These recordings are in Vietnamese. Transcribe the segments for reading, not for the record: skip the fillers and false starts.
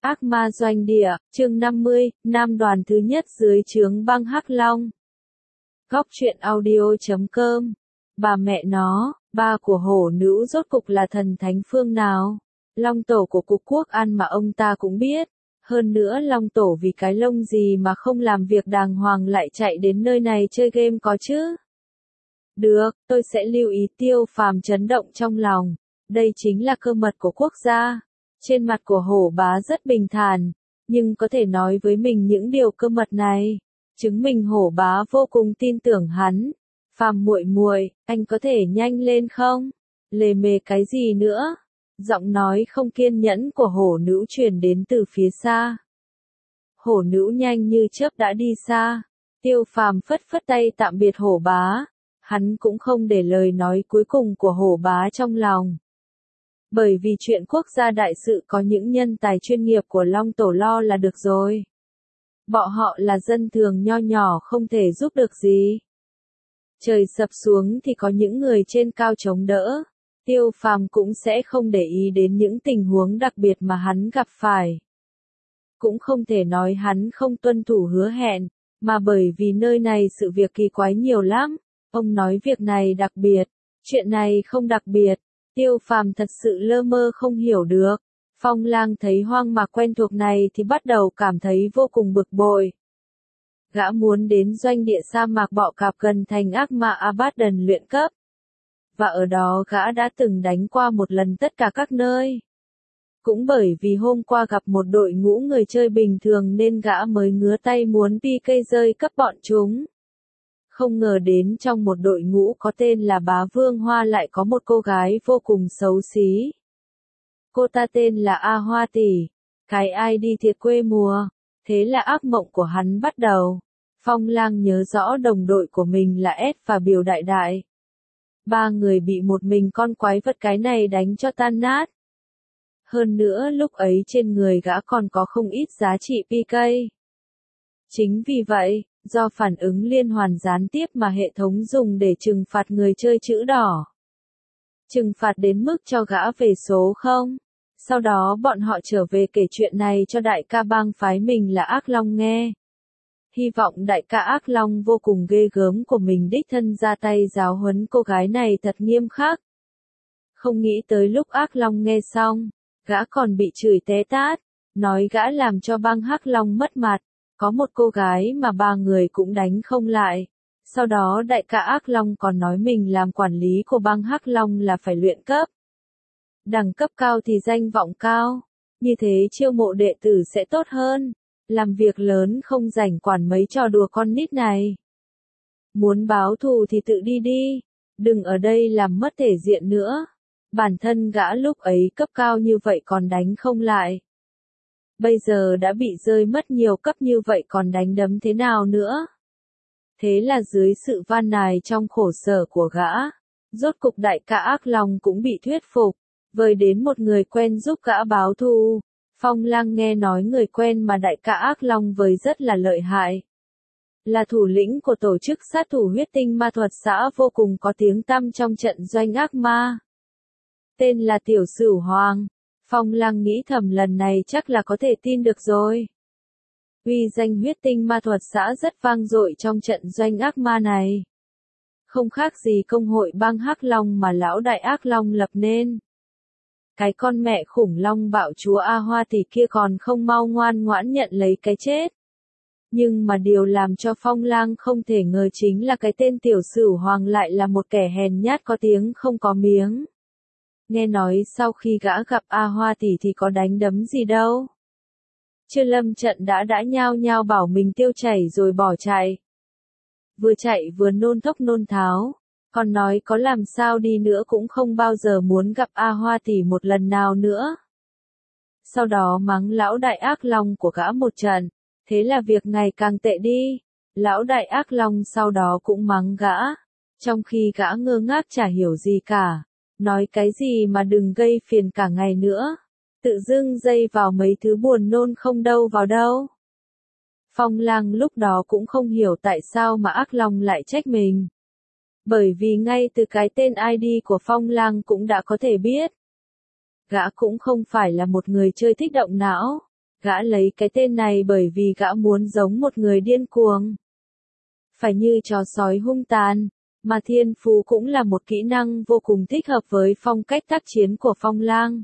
Ác ma doanh địa, chương 50, Nam đoàn thứ nhất dưới trướng băng Hắc Long. Góc truyện audio.com. Bà mẹ nó, ba của hổ nữ rốt cục là thần thánh phương nào? Long tổ của Cục Quốc An mà ông ta cũng biết. Hơn nữa Long tổ vì cái lông gì mà không làm việc đàng hoàng lại chạy đến nơi này chơi game có chứ? Được, tôi sẽ lưu ý. Tiêu Phàm chấn động trong lòng. Đây chính là cơ mật của quốc gia. Trên mặt của hổ bá rất bình thản, nhưng có thể nói với mình những điều cơ mật này, chứng minh hổ bá vô cùng tin tưởng hắn. Phàm muội muội, anh có thể nhanh lên không? Lề mề cái gì nữa? Giọng nói không kiên nhẫn của hổ nữ truyền đến từ phía xa. Hổ nữ nhanh như chớp đã đi xa. Tiêu Phàm phất phất tay tạm biệt hổ bá. Hắn cũng không để lời nói cuối cùng của hổ bá trong lòng. Bởi vì chuyện quốc gia đại sự có những nhân tài chuyên nghiệp của Long tổ lo là được rồi. Bọn họ là dân thường nho nhỏ không thể giúp được gì. Trời sập xuống thì có những người trên cao chống đỡ. Tiêu Phàm cũng sẽ không để ý đến những tình huống đặc biệt mà hắn gặp phải. Cũng không thể nói hắn không tuân thủ hứa hẹn, mà bởi vì nơi này sự việc kỳ quái nhiều lắm. Ông nói việc này đặc biệt, chuyện này không đặc biệt. Tiêu Phàm thật sự lơ mơ không hiểu được. Phong Lang thấy hoang mạc quen thuộc này thì bắt đầu cảm thấy vô cùng bực bội. Gã muốn đến doanh địa sa mạc bọ cạp gần thành ác ma Abaddon luyện cấp. Và ở đó gã đã từng đánh qua một lần tất cả các nơi. Cũng bởi vì hôm qua gặp một đội ngũ người chơi bình thường nên gã mới ngứa tay muốn PK rơi cấp bọn chúng. Không ngờ đến trong một đội ngũ có tên là Bá Vương Hoa lại có một cô gái vô cùng xấu xí. Cô ta tên là A Hoa Tỷ. Cái ID thiệt quê mùa. Thế là ác mộng của hắn bắt đầu. Phong Lang nhớ rõ đồng đội của mình là S và Biểu Đại Đại. Ba người bị một mình con quái vật cái này đánh cho tan nát. Hơn nữa lúc ấy trên người gã còn có không ít giá trị PK. Chính vì vậy, do phản ứng liên hoàn gián tiếp mà hệ thống dùng để trừng phạt người chơi chữ đỏ. Trừng phạt đến mức cho gã về số 0. Sau đó bọn họ trở về kể chuyện này cho đại ca bang phái mình là Ác Long nghe. Hy vọng đại ca Ác Long vô cùng ghê gớm của mình đích thân ra tay giáo huấn cô gái này thật nghiêm khắc. Không nghĩ tới lúc Ác Long nghe xong, gã còn bị chửi té tát, nói gã làm cho bang Hắc Long mất mặt. Có một cô gái mà ba người cũng đánh không lại. Sau đó đại ca Ác Long còn nói mình làm quản lý của bang Hắc Long là phải luyện cấp. Đẳng cấp cao thì danh vọng cao. Như thế chiêu mộ đệ tử sẽ tốt hơn. Làm việc lớn không rảnh quản mấy trò đùa con nít này. Muốn báo thù thì tự đi đi. Đừng ở đây làm mất thể diện nữa. Bản thân gã lúc ấy cấp cao như vậy còn đánh không lại. Bây giờ đã bị rơi mất nhiều cấp như vậy còn đánh đấm thế nào nữa? Thế là dưới sự van nài trong khổ sở của gã, rốt cục đại ca Ác Long cũng bị thuyết phục, vời đến một người quen giúp gã báo thù. Phong Lang nghe nói người quen mà đại ca Ác Long vời rất là lợi hại. Là thủ lĩnh của tổ chức sát thủ huyết tinh ma thuật xã vô cùng có tiếng tăm trong trận doanh ác ma. Tên là Tiểu Sửu Hoàng. Phong Lang nghĩ thầm lần này chắc là có thể tin được rồi. Uy danh huyết tinh ma thuật xã rất vang dội trong trận doanh ác ma này. Không khác gì công hội bang Hắc Long mà lão đại Ác Long lập nên. Cái con mẹ khủng long bạo chúa A Hoa Tỷ kia còn không mau ngoan ngoãn nhận lấy cái chết. Nhưng mà điều làm cho Phong Lang không thể ngờ chính là cái tên Tiểu Sửu Hoàng lại là một kẻ hèn nhát có tiếng không có miếng. Nghe nói sau khi gã gặp A Hoa Tỷ thì có đánh đấm gì đâu. Chưa lâm trận đã nhao nhao bảo mình tiêu chảy rồi bỏ chạy. Vừa chạy vừa nôn thốc nôn tháo, còn nói có làm sao đi nữa cũng không bao giờ muốn gặp A Hoa Tỷ một lần nào nữa. Sau đó mắng lão đại Ác Long của gã một trận, thế là việc ngày càng tệ đi. Lão đại Ác Long sau đó cũng mắng gã, trong khi gã ngơ ngác chả hiểu gì cả. Nói cái gì mà đừng gây phiền cả ngày nữa. Tự dưng dây vào mấy thứ buồn nôn không đâu vào đâu. Phong Lang lúc đó cũng không hiểu tại sao mà Ác Long lại trách mình. Bởi vì ngay từ cái tên ID của Phong Lang cũng đã có thể biết. Gã cũng không phải là một người chơi thích động não. Gã lấy cái tên này bởi vì gã muốn giống một người điên cuồng. Phải như chó sói hung tàn, mà thiên phú cũng là một kỹ năng vô cùng thích hợp với phong cách tác chiến của Phong Lang.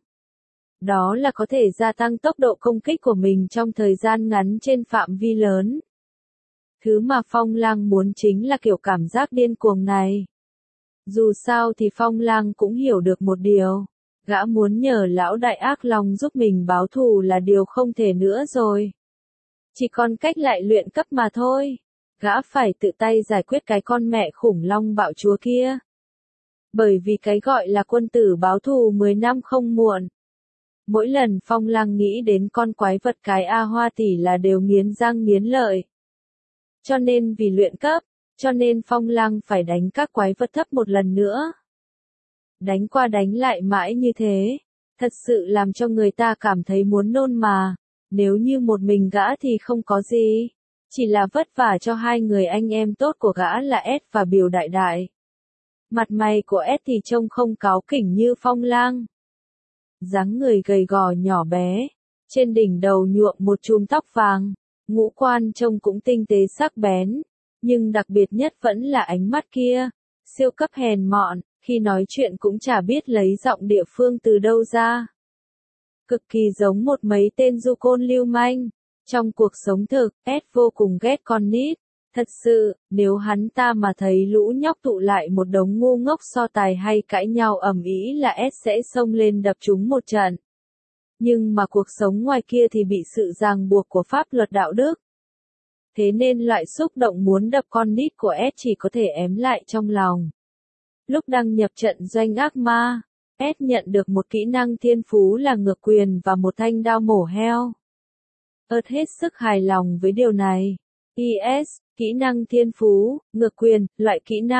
Đó là có thể gia tăng tốc độ công kích của mình trong thời gian ngắn trên phạm vi lớn. Thứ mà Phong Lang muốn chính là kiểu cảm giác điên cuồng này. Dù sao thì Phong Lang cũng hiểu được một điều. Gã muốn nhờ lão đại ác long giúp mình báo thù là điều không thể nữa rồi. Chỉ còn cách lại luyện cấp mà thôi. Gã phải tự tay giải quyết cái con mẹ khủng long bạo chúa kia. Bởi vì cái gọi là quân tử báo thù 10 năm không muộn. Mỗi lần Phong Lang nghĩ đến con quái vật cái A Hoa tỷ là đều nghiến răng nghiến lợi. Cho nên vì luyện cấp, cho nên Phong Lang phải đánh các quái vật thấp một lần nữa. Đánh qua đánh lại mãi như thế, thật sự làm cho người ta cảm thấy muốn nôn mà. Nếu như một mình gã thì không có gì, chỉ là vất vả cho hai người anh em tốt của gã là S và Biểu Đại Đại. Mặt mày của S thì trông không cáu kỉnh như Phong Lang. Dáng người gầy gò nhỏ bé, trên đỉnh đầu nhuộm một chùm tóc vàng, ngũ quan trông cũng tinh tế sắc bén, nhưng đặc biệt nhất vẫn là ánh mắt kia, siêu cấp hèn mọn, khi nói chuyện cũng chả biết lấy giọng địa phương từ đâu ra. Cực kỳ giống một mấy tên du côn lưu manh. Trong cuộc sống thực, S vô cùng ghét con nít. Thật sự, nếu hắn ta mà thấy lũ nhóc tụ lại một đống ngu ngốc so tài hay cãi nhau ầm ĩ là S sẽ xông lên đập chúng một trận. Nhưng mà cuộc sống ngoài kia thì bị sự ràng buộc của pháp luật đạo đức. Thế nên loại xúc động muốn đập con nít của S chỉ có thể ém lại trong lòng. Lúc đăng nhập trận doanh ác ma, S nhận được một kỹ năng thiên phú là ngược quyền và một thanh đao mổ heo. Ơt hết sức hài lòng với điều này. IS, kỹ năng thiên phú, ngược quyền, loại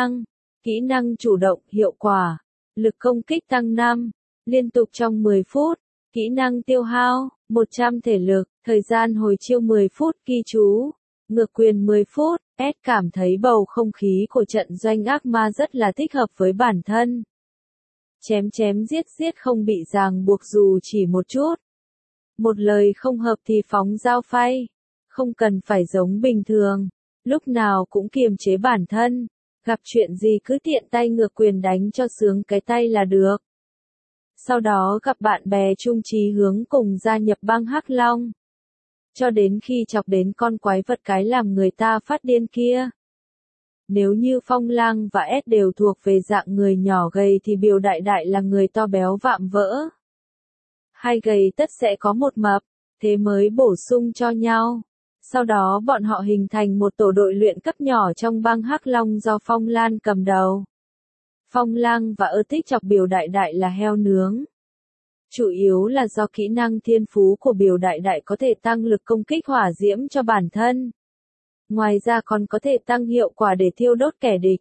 kỹ năng chủ động, hiệu quả, lực công kích tăng 5, liên tục trong 10 phút, kỹ năng tiêu hao, 100 thể lực, thời gian hồi chiêu 10 phút, ghi chú, ngược quyền 10 phút, S cảm thấy bầu không khí của trận doanh ác ma rất là thích hợp với bản thân. Chém chém giết giết không bị ràng buộc dù chỉ một chút. Một lời không hợp thì phóng dao phay. Không cần phải giống bình thường. Lúc nào cũng kiềm chế bản thân. Gặp chuyện gì cứ tiện tay ngược quyền đánh cho sướng cái tay là được. Sau đó gặp bạn bè chung chí hướng cùng gia nhập băng Hắc Long. Cho đến khi chọc đến con quái vật cái làm người ta phát điên kia. Nếu như Phong Lang và S đều thuộc về dạng người nhỏ gầy thì Biểu Đại Đại là người to béo vạm vỡ. Hai gầy tất sẽ có một mập, thế mới bổ sung cho nhau. Sau đó bọn họ hình thành một tổ đội luyện cấp nhỏ trong băng Hắc Long do Phong Lan cầm đầu. Phong Lang và thích chọc Biểu Đại Đại là heo nướng. Chủ yếu là do kỹ năng thiên phú của Biểu Đại Đại có thể tăng lực công kích hỏa diễm cho bản thân. Ngoài ra còn có thể tăng hiệu quả để thiêu đốt kẻ địch.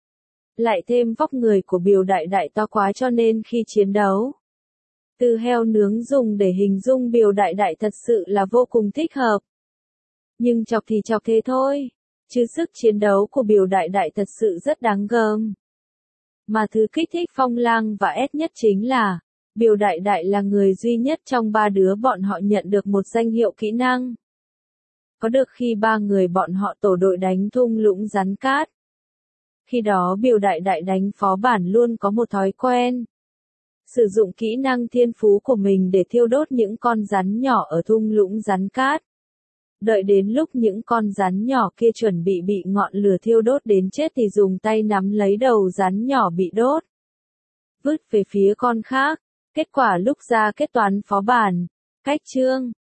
Lại thêm vóc người của Biểu Đại Đại to quá cho nên khi chiến đấu. Từ heo nướng dùng để hình dung Biểu Đại Đại thật sự là vô cùng thích hợp. Nhưng chọc thì chọc thế thôi. Chứ sức chiến đấu của Biểu Đại Đại thật sự rất đáng gờm. Mà thứ kích thích Phong Lang và S nhất chính là, Biểu Đại Đại là người duy nhất trong ba đứa bọn họ nhận được một danh hiệu kỹ năng. Có được khi ba người bọn họ tổ đội đánh thung lũng rắn cát. Khi đó Biểu Đại Đại đánh phó bản luôn có một thói quen. Sử dụng kỹ năng thiên phú của mình để thiêu đốt những con rắn nhỏ ở thung lũng rắn cát. Đợi đến lúc những con rắn nhỏ kia chuẩn bị ngọn lửa thiêu đốt đến chết thì dùng tay nắm lấy đầu rắn nhỏ bị đốt. Vứt về phía con khác. Kết quả lúc ra kết toán phó bản. Cách chương.